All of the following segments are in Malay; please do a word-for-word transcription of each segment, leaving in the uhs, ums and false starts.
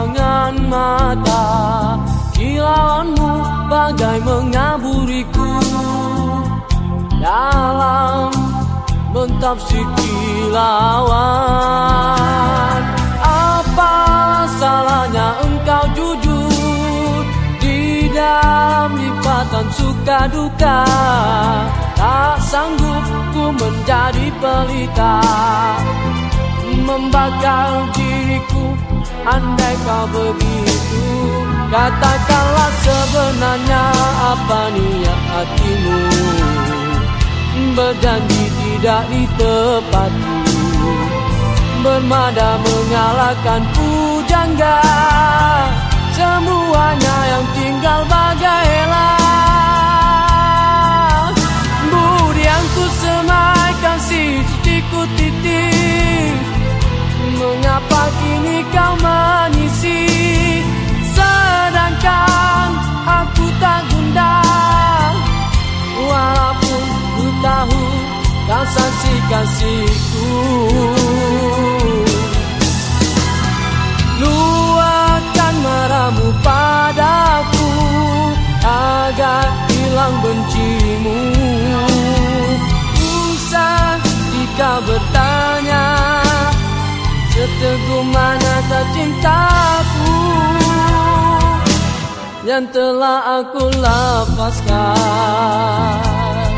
ruangan mata. Kilauanmu bagai mengaburiku dalam mentafsir kilauan. Apa salahnya engkau jujur di dalam lipatan suka duka? Tak sanggup ku menjadi pelita, membakar diriku andai kau begitu. Katakanlah sebenarnya apa niat hatimu, berjanji tidak ditepati, bermada mengalahkan pujangga. Semuanya yang tinggal bagai elang. Budi yang ku semaikan sisiku titik, mengapa kini kau mengisi? Sedangkan aku tak gundah, walaupun ku tahu kau kasih-kasihku. Luahkan marahmu padaku agar hilang bencimu. Usah jika bertanya, seteguh manakah cintaku yang telah aku lepaskan.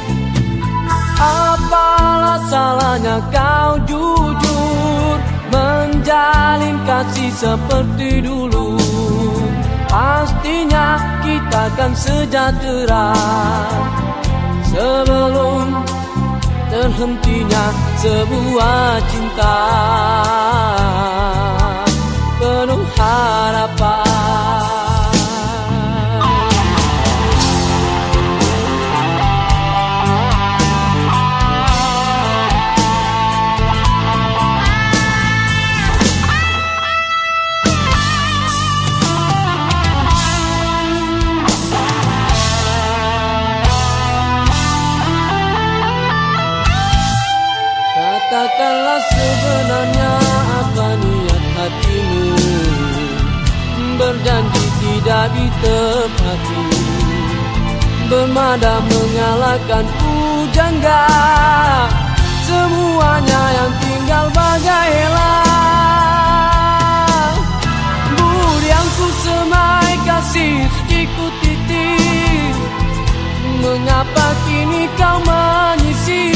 Apalah salahnya kau jujur menjalin kasih seperti dulu. Pastinya kita akan sejahtera sebelum terhentinya sebuah cinta penuh harapan. Katakanlah sebenarnya apa niat hatimu, berjanji tidak ditepati, bermada mengalahkan pujangga. Semuanya yang tinggal bagai elang. Budi yang ku semai kasih suciku titik, mengapa kini kau menyisi?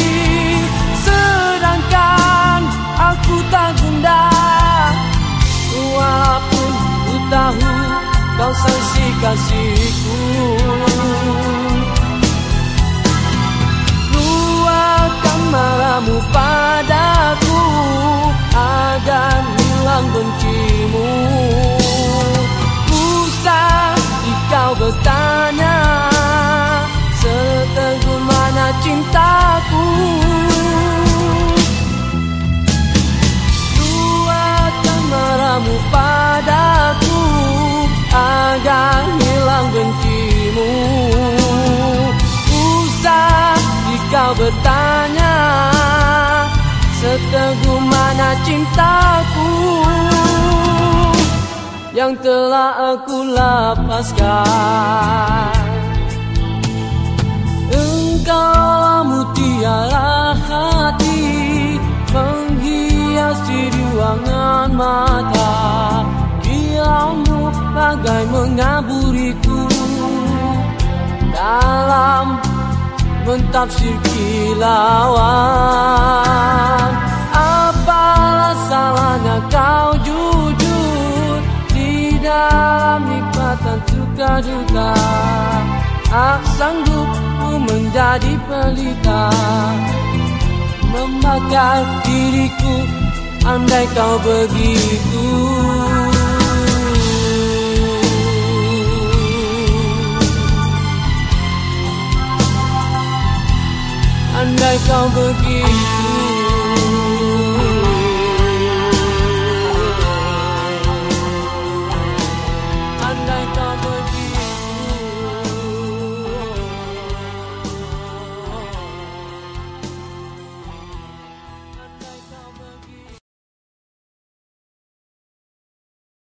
Sedangkan aku tak gundah, walaupun ku tahu kau kasih-kasihku. Luahkan marahmu padaku agar hilang bencimu. Usah jika bertanya, seteguh mana cintaku. Marahmu padaku agar hilang bencimu. Usah jika bertanya, seteguh mana cintaku yang telah aku lepaskan. Engkaulah mutiara hati, menghiasi ruangan mata. Kilaumu bagai mengaburiku dalam mentafsir kilauan. Apalah salahnya kau jujur di dalam lipatan suka duka? Tak sanggup ku menjadi pelita, membakar diriku andai kau begitu. Andai kau begitu.